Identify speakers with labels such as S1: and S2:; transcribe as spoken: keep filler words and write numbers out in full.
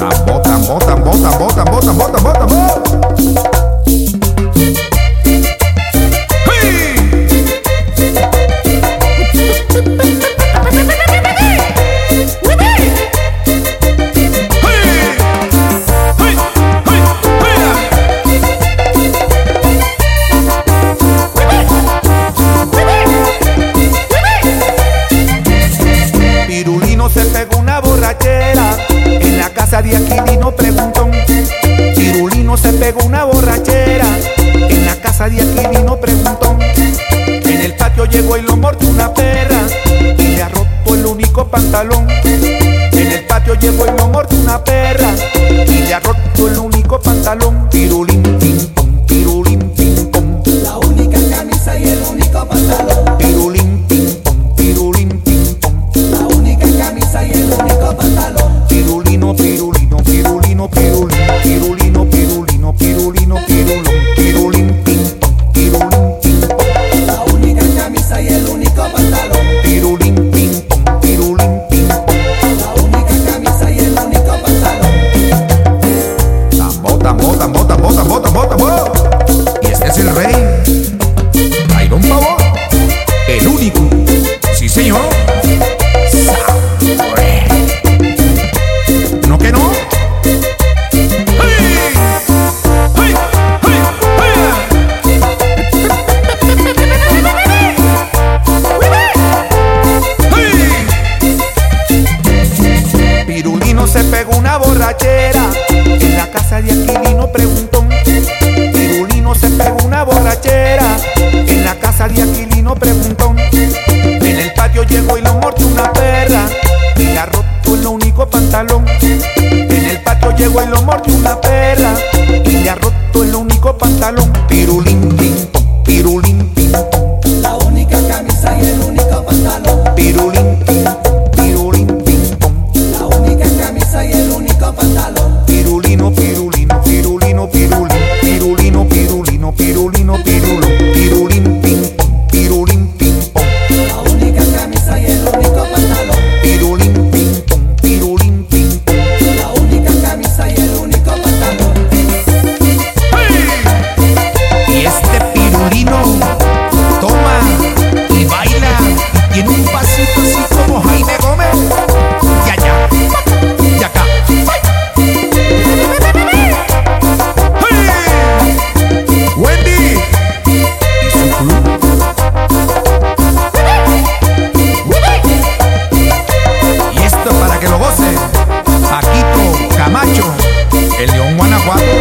S1: Tambor, tambor, tambor, tambor, tambor, tambor, tambor, tambor.
S2: Pirulino se pegó una borrachera en la casa de Aquilino Preguntón. Pirulino se pegó una borrachera en la casa de Aquilino Preguntón. En el patio llegó y lo mordió una perra y le ha roto el único pantalón. En el patio llegó y lo mordió una perra y le ha roto el único pantalón. Pirulín, pim, pom, pirulín, pim, pom.
S3: La única camisa y el único pantalón.
S2: Pirulín, pim, pom, pirulín, pim, pom.
S3: La única camisa y el único pantalón.
S2: Pirulino, pirulino, pirulino, pirulín. Pirulino, pirulino, pirulino, pirulón. Pirulín, pim, pom, pirulín, pim, pom.
S3: La única camisa y el único pantalón.
S2: Pirulín, pim, pom, pirulín, pim, pom.
S3: La única camisa y el único pantalón.
S1: Tambor, tambor, tambor, tambor, tambor, tambor, tambor. Y este es el rey, Byron Pavón, el único. Sí, señor. Sabre. ¿No que no? ¡Hey! ¡Hey! ¡Hey! ¡Hey!
S2: Pirulino se pegó una borrachera en la casa de Aquilino Preguntón. Pirulino se pegó una borrachera en la casa de Aquilino Preguntón. En el patio llegó y lo mordió una perra y le ha roto el único pantalón. En el patio llegó y lo mordió una perra y le ha roto el único pantalón. Pirulín, pim, pom, pirulín, pim, pom.
S3: La única camisa y el único pantalón.
S2: Pirulín, pim, pom, pirulín, pim, pom.
S3: La única camisa y el único pantalón.
S2: Pirulino, pirulino, pirulino, pirulín. Pirulino, pirulino, pirulino, pirulón. Pirulín, pim, pom, pirulín, pim, pom.
S3: La única camisa y el único pantalón.
S2: Pirulín, pim, pom, pirulín, pim, pom.
S3: La única camisa y el único pantalón.
S1: Y este pirulino toma y baila y tiene un pasito así como Jaime Gómez. Y allá, y acá. ¡Hey! Wendy y su club. Y esto para que lo goce Paquito Camacho, el León Guanajuato.